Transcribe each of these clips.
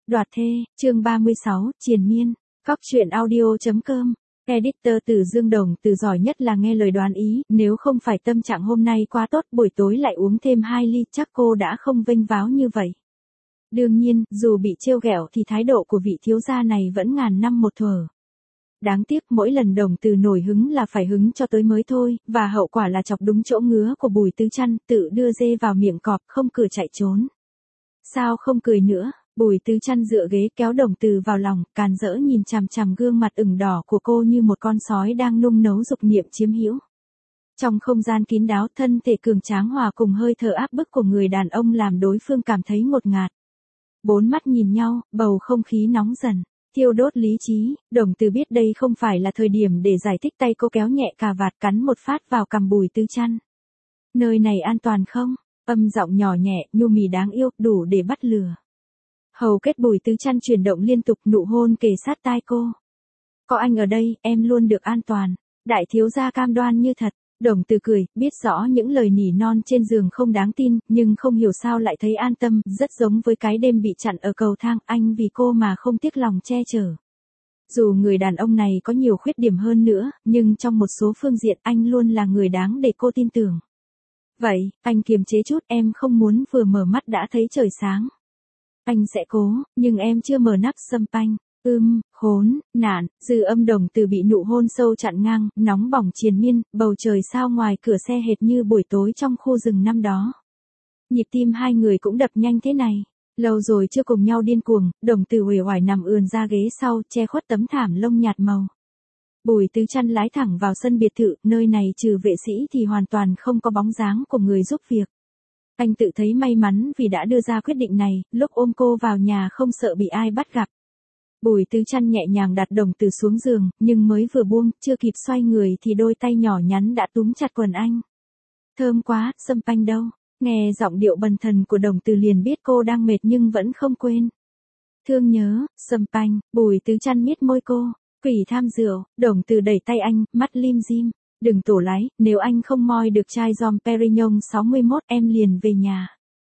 Đoạt thê, chương 36, triền miên, cóc truyện audio.com. Editor Từ Dương Đồng Từ giỏi nhất là nghe lời đoán ý, nếu không phải tâm trạng hôm nay quá tốt buổi tối lại uống thêm 2 ly chắc cô đã không vênh váo như vậy. Đương nhiên, dù bị trêu ghẹo thì thái độ của vị thiếu gia này vẫn ngàn năm một thuở. Đáng tiếc mỗi lần Đồng Từ nổi hứng là phải hứng cho tới mới thôi, và hậu quả là chọc đúng chỗ ngứa của Bùi Tứ Chăn, tự đưa dê vào miệng cọp không cửa chạy trốn. Sao không cười nữa? Bùi Tứ Chăn dựa ghế kéo Đồng Từ vào lòng, càn rỡ nhìn chằm chằm gương mặt ửng đỏ của cô như một con sói đang nung nấu dục niệm chiếm hữu. Trong không gian kín đáo, thân thể cường tráng hòa cùng hơi thở áp bức của người đàn ông làm đối phương cảm thấy ngột ngạt. Bốn mắt nhìn nhau, bầu không khí nóng dần, thiêu đốt lý trí. Đồng Từ biết đây không phải là thời điểm để giải thích, tay cô kéo nhẹ cà vạt cắn một phát vào cằm Bùi Tứ Chăn. Nơi này an toàn không? Âm giọng nhỏ nhẹ, nhu mì đáng yêu, đủ để bắt lừa. Hầu kết Bùi Tứ Chăn chuyển động liên tục, nụ hôn kề sát tai cô. Có anh ở đây, em luôn được an toàn. Đại thiếu gia cam đoan như thật. Đồng Từ cười, biết rõ những lời nỉ non trên giường không đáng tin, nhưng không hiểu sao lại thấy an tâm, rất giống với cái đêm bị chặn ở cầu thang, anh vì cô mà không tiếc lòng che chở. Dù người đàn ông này có nhiều khuyết điểm hơn nữa, nhưng trong một số phương diện anh luôn là người đáng để cô tin tưởng. Vậy, anh kiềm chế chút, em không muốn vừa mở mắt đã thấy trời sáng. Anh sẽ cố, nhưng em chưa mở nắp champagne. Khốn, nạn, Dư Âm Đồng Từ bị nụ hôn sâu chặn ngang, nóng bỏng triền miên, bầu trời sao ngoài cửa xe hệt như buổi tối trong khu rừng năm đó. Nhịp tim hai người cũng đập nhanh thế này. Lâu rồi chưa cùng nhau điên cuồng, Đồng Từ uể oải nằm ườn ra ghế sau, che khuất tấm thảm lông nhạt màu. Bùi Tứ Chăn lái thẳng vào sân biệt thự, nơi này trừ vệ sĩ thì hoàn toàn không có bóng dáng của người giúp việc. Anh tự thấy may mắn vì đã đưa ra quyết định này, lúc ôm cô vào nhà không sợ bị ai bắt gặp. Bùi Tứ Chăn nhẹ nhàng đặt Đồng Từ xuống giường, nhưng mới vừa buông, chưa kịp xoay người thì đôi tay nhỏ nhắn đã túm chặt quần anh. Thơm quá, champagne đâu? Nghe giọng điệu bần thần của Đồng Từ liền biết cô đang mệt nhưng vẫn không quên. Thương nhớ, champagne. Bùi Tứ Chăn miết môi cô. Quỷ tham rượu. Đồng Từ đẩy tay anh, mắt lim dim. Đừng tổ lái, nếu anh không moi được chai Dom Perignon 61 em liền về nhà.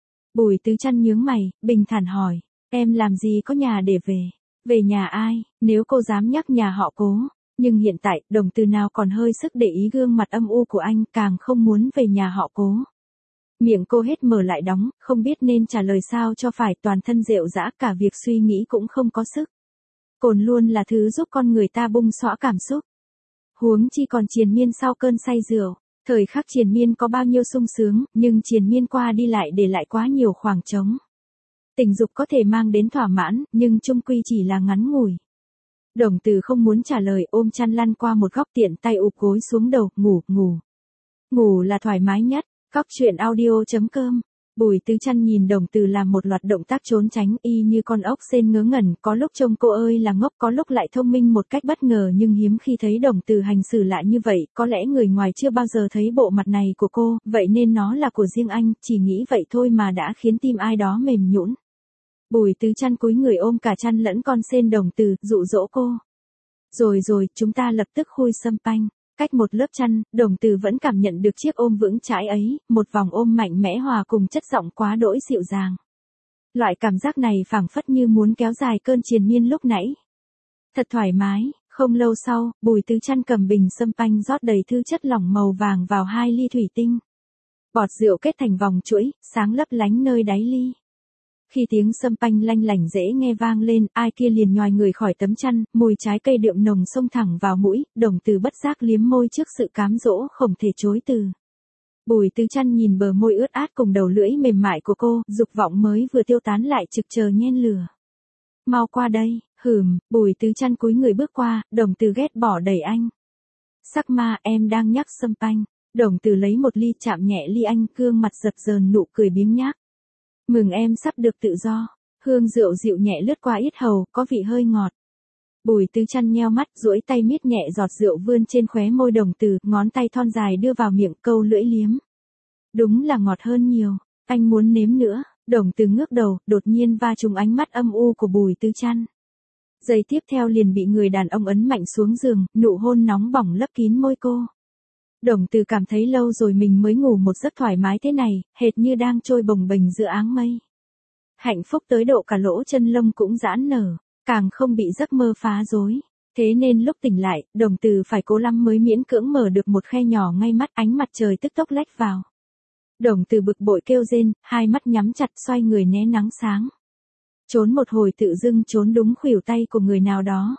Bùi Tứ Chăn nhướng mày, bình thản hỏi. Em làm gì có nhà để về? Về nhà ai? Nếu cô dám nhắc nhà họ Cố. Nhưng hiện tại, Đồng Từ nào còn hơi sức để ý gương mặt âm u của anh, càng không muốn về nhà họ Cố. Miệng cô hết mở lại đóng, không biết nên trả lời sao cho phải, toàn thân rệu rã, cả việc suy nghĩ cũng không có sức. Cồn luôn là thứ giúp con người ta bung xõa cảm xúc. Huống chi còn triền miên sau cơn say rượu. Thời khắc triền miên có bao nhiêu sung sướng, nhưng triền miên qua đi lại để lại quá nhiều khoảng trống. Tình dục có thể mang đến thỏa mãn, nhưng chung quy chỉ là ngắn ngủi. Đồng Từ không muốn trả lời, ôm chăn lăn qua một góc, tiện tay ụp gối xuống đầu, ngủ. Ngủ là thoải mái nhất. Cóc truyện audio.com. Bùi Tứ Chăn nhìn Đồng Từ làm một loạt động tác trốn tránh, y như con ốc sên ngớ ngẩn, có lúc trông cô ơi là ngốc, có lúc lại thông minh một cách bất ngờ, nhưng hiếm khi thấy Đồng Từ hành xử lại như vậy, có lẽ người ngoài chưa bao giờ thấy bộ mặt này của cô, vậy nên nó là của riêng anh, chỉ nghĩ vậy thôi mà đã khiến tim ai đó mềm nhũn. Bùi Tứ Chăn cúi người ôm cả chăn lẫn con sên Đồng Từ, dụ dỗ cô. Rồi, chúng ta lập tức khui champagne. Cách một lớp chăn, Đồng Từ vẫn cảm nhận được chiếc ôm vững chãi ấy, một vòng ôm mạnh mẽ hòa cùng chất giọng quá đỗi dịu dàng. Loại cảm giác này phảng phất như muốn kéo dài cơn triền miên lúc nãy. Thật thoải mái. Không lâu sau, Bùi Tứ Chăn cầm bình champagne rót đầy thứ chất lỏng màu vàng vào 2 ly thủy tinh. Bọt rượu kết thành vòng chuỗi, sáng lấp lánh nơi đáy ly. Khi tiếng champagne lanh lảnh dễ nghe vang lên, ai kia liền nhoài người khỏi tấm chăn, mùi trái cây đượm nồng xông thẳng vào mũi, Đồng Từ bất giác liếm môi trước sự cám dỗ không thể chối từ. Bùi Tứ Chăn nhìn bờ môi ướt át cùng đầu lưỡi mềm mại của cô, dục vọng mới vừa tiêu tán lại trực chờ nhen lửa. Mau qua đây. Bùi Tứ Chăn cúi người bước qua, Đồng Từ ghét bỏ đẩy anh. Sắc ma, em đang nhắc champagne. Đồng Từ lấy một ly chạm nhẹ ly anh, gương mặt dập dờn nụ cười biếng nhác. Mừng em sắp được tự do. Hương rượu dịu nhẹ lướt qua yết hầu, có vị hơi ngọt. Bùi Tứ Chăn nheo mắt, duỗi tay miết nhẹ giọt rượu vươn trên khóe môi Đồng Từ, ngón tay thon dài đưa vào miệng, câu lưỡi liếm. Đúng là ngọt hơn nhiều. Anh muốn nếm nữa. Đồng Từ ngước đầu, đột nhiên va trúng ánh mắt âm u của Bùi Tứ Chăn. Giây tiếp theo liền bị người đàn ông ấn mạnh xuống giường, nụ hôn nóng bỏng lấp kín môi cô. Đồng Từ cảm thấy lâu rồi mình mới ngủ một giấc thoải mái thế này, hệt như đang trôi bồng bềnh giữa áng mây. Hạnh phúc tới độ cả lỗ chân lông cũng giãn nở, càng không bị giấc mơ phá rối. Thế nên lúc tỉnh lại, Đồng Từ phải cố lắm mới miễn cưỡng mở được một khe nhỏ ngay mắt, ánh mặt trời tức tốc lách vào. Đồng Từ bực bội kêu rên, hai mắt nhắm chặt xoay người né nắng sáng. Trốn một hồi tự dưng trốn đúng khuỷu tay của người nào đó.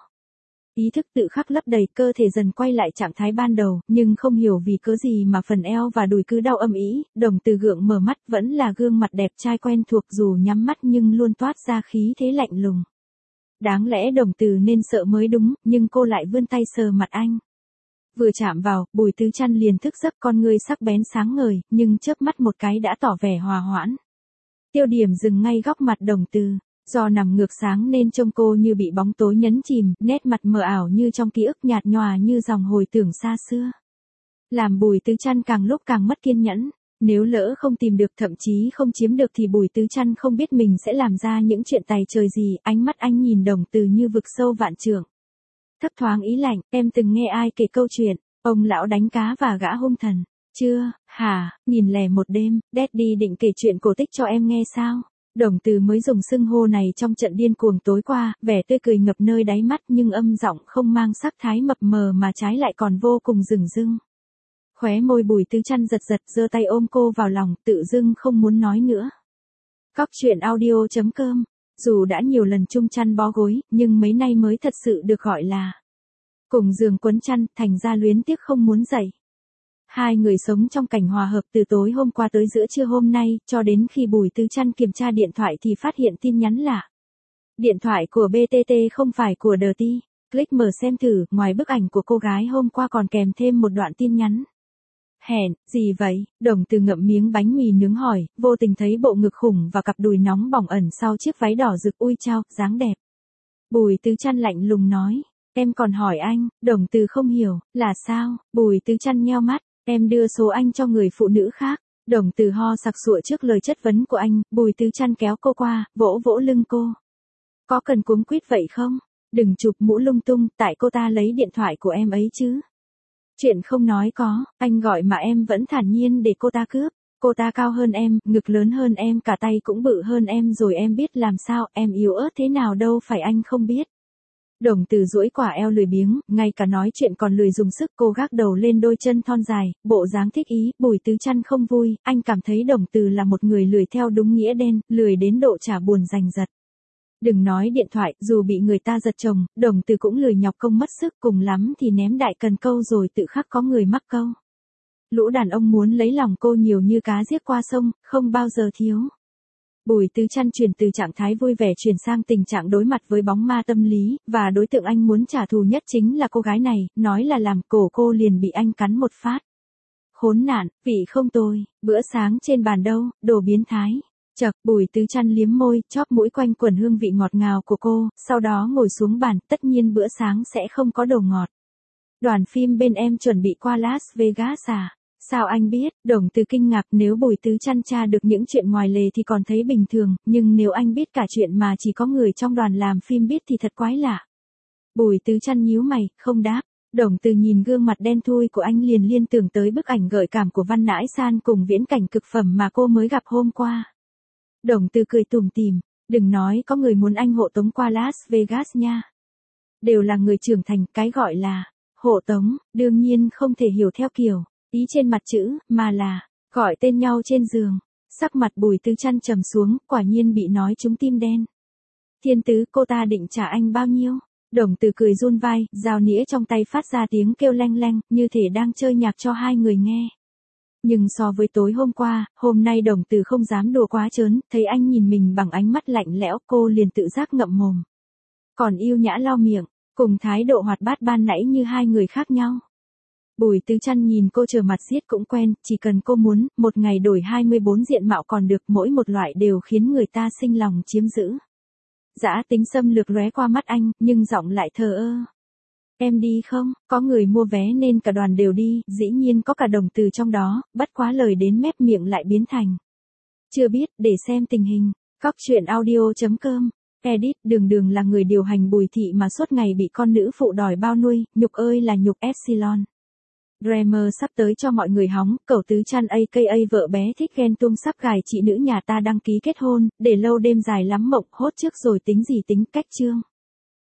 Ý thức tự khắc lấp đầy, cơ thể dần quay lại trạng thái ban đầu, nhưng không hiểu vì cớ gì mà phần eo và đùi cứ đau âm ỉ. Đồng Từ gượng mở mắt, vẫn là gương mặt đẹp trai quen thuộc, dù nhắm mắt nhưng luôn toát ra khí thế lạnh lùng. Đáng lẽ Đồng Từ nên sợ mới đúng, nhưng cô lại vươn tay sờ mặt anh. Vừa chạm vào, Bùi Tứ Chăn liền thức giấc, con ngươi sắc bén sáng ngời, nhưng chớp mắt một cái đã tỏ vẻ hòa hoãn. Tiêu điểm dừng ngay góc mặt Đồng Từ. Do nằm ngược sáng nên trông cô như bị bóng tối nhấn chìm, nét mặt mờ ảo như trong ký ức, nhạt nhòa như dòng hồi tưởng xa xưa. Làm Bùi Tứ Chăn càng lúc càng mất kiên nhẫn. Nếu lỡ không tìm được, thậm chí không chiếm được thì Bùi Tứ Chăn không biết mình sẽ làm ra những chuyện tày trời gì. Ánh mắt anh nhìn Đồng Từ như vực sâu vạn trượng. Thấp thoáng ý lạnh, em từng nghe ai kể câu chuyện, ông lão đánh cá và gã hung thần. Chưa, hả, nhìn lẻ một đêm, Daddy định kể chuyện cổ tích cho em nghe sao? Đồng Từ mới dùng xưng hô này trong trận điên cuồng tối qua, vẻ tươi cười ngập nơi đáy mắt nhưng âm giọng không mang sắc thái mập mờ mà trái lại còn vô cùng dửng dưng. Khóe môi Bùi Tứ Chăn giật giật, giơ tay ôm cô vào lòng, tự dưng không muốn nói nữa. Cóc truyện audio.com. Dù đã nhiều lần chung chăn bó gối, nhưng mấy nay mới thật sự được gọi là cùng giường quấn chăn, thành ra luyến tiếc không muốn dậy. Hai người sống trong cảnh hòa hợp từ tối hôm qua tới giữa trưa hôm nay, cho đến khi Bùi Tứ Chăn kiểm tra điện thoại thì phát hiện tin nhắn lạ. Điện thoại của BTT không phải của Dirty. Click mở xem thử, ngoài bức ảnh của cô gái hôm qua còn kèm thêm một đoạn tin nhắn. Hèn, gì vậy? Đồng Từ ngậm miếng bánh mì nướng hỏi, vô tình thấy bộ ngực khủng và cặp đùi nóng bỏng ẩn sau chiếc váy đỏ rực, ui chao, dáng đẹp. Bùi Tứ Chăn lạnh lùng nói, em còn hỏi anh. Đồng Từ không hiểu, là sao? Bùi Tứ Chăn nheo mắt, em đưa số anh cho người phụ nữ khác. Đồng Từ ho sặc sụa trước lời chất vấn của anh. Bùi Tứ Chăn kéo cô qua, vỗ vỗ lưng cô. Có cần cuống quýt vậy không? Đừng chụp mũ lung tung, tại cô ta lấy điện thoại của em ấy chứ. Chuyện không nói có, anh gọi mà em vẫn thản nhiên để cô ta cướp. Cô ta cao hơn em, ngực lớn hơn em, cả tay cũng bự hơn em rồi, em biết làm sao, em yếu ớt thế nào đâu phải anh không biết. Đồng Từ duỗi quả eo lười biếng, ngay cả nói chuyện còn lười dùng sức, cô gác đầu lên đôi chân thon dài, bộ dáng thích ý. Bùi Tứ Chăn không vui, anh cảm thấy Đồng Từ là một người lười theo đúng nghĩa đen, lười đến độ chả buồn giành giật. Đừng nói điện thoại, dù bị người ta giật chồng, Đồng Từ cũng lười nhọc công mất sức, cùng lắm thì ném đại cần câu rồi tự khắc có người mắc câu. Lũ đàn ông muốn lấy lòng cô nhiều như cá giết qua sông, không bao giờ thiếu. Bùi Tứ Chăn chuyển từ trạng thái vui vẻ chuyển sang tình trạng đối mặt với bóng ma tâm lý, và đối tượng anh muốn trả thù nhất chính là cô gái này, nói là làm, cổ cô liền bị anh cắn một phát. Khốn nạn, vị không tồi, bữa sáng trên bàn đâu, đồ biến thái. Chậc, Bùi Tứ Chăn liếm môi, chóp mũi quanh quẩn hương vị ngọt ngào của cô, sau đó ngồi xuống bàn, tất nhiên bữa sáng sẽ không có đồ ngọt. Đoàn phim bên em chuẩn bị qua Las Vegas à? Sao anh biết? Đồng Từ kinh ngạc, nếu Bùi Tứ Chăn tra được những chuyện ngoài lề thì còn thấy bình thường, nhưng nếu anh biết cả chuyện mà chỉ có người trong đoàn làm phim biết thì thật quái lạ. Bùi Tứ Chăn nhíu mày, không đáp. Đồng Từ nhìn gương mặt đen thui của anh liền liên tưởng tới bức ảnh gợi cảm của Văn Nãi San cùng viễn cảnh cực phẩm mà cô mới gặp hôm qua. Đồng Từ cười tủm tỉm, đừng nói có người muốn anh hộ tống qua Las Vegas nha. Đều là người trưởng thành, cái gọi là hộ tống, đương nhiên không thể hiểu theo kiểu ý trên mặt chữ, mà là gọi tên nhau trên giường. Sắc mặt Bùi Tứ Chăn trầm xuống, quả nhiên bị nói trúng tim đen. Thiên Tứ, cô ta định trả anh bao nhiêu? Đồng Từ cười run vai, dao nĩa trong tay phát ra tiếng kêu leng leng, như thể đang chơi nhạc cho hai người nghe. Nhưng so với tối hôm qua, hôm nay Đồng Từ không dám đùa quá trớn, thấy anh nhìn mình bằng ánh mắt lạnh lẽo, cô liền tự giác ngậm mồm. Còn yêu nhã lau miệng, cùng thái độ hoạt bát ban nãy như hai người khác nhau. Bùi Tứ Chăn nhìn cô trở mặt giết cũng quen, chỉ cần cô muốn, một ngày đổi 24 diện mạo còn được, mỗi một loại đều khiến người ta sinh lòng chiếm giữ. Dã tính xâm lược lóe qua mắt anh, nhưng giọng lại thờ ơ. Em đi không? Có người mua vé nên cả đoàn đều đi, dĩ nhiên có cả Đồng Từ trong đó, bất quá lời đến mép miệng lại biến thành. Chưa biết, để xem tình hình. Cóc truyện audio.com. Edit, Đường là người điều hành Bùi thị mà suốt ngày bị con nữ phụ đòi bao nuôi, nhục ơi là nhục epsilon. Dreamer sắp tới cho mọi người hóng, cẩu tứ chăn aka vợ bé thích ghen tuông sắp gài chị nữ nhà ta đăng ký kết hôn, để lâu đêm dài lắm mộng, hốt trước rồi tính gì tính cách chương.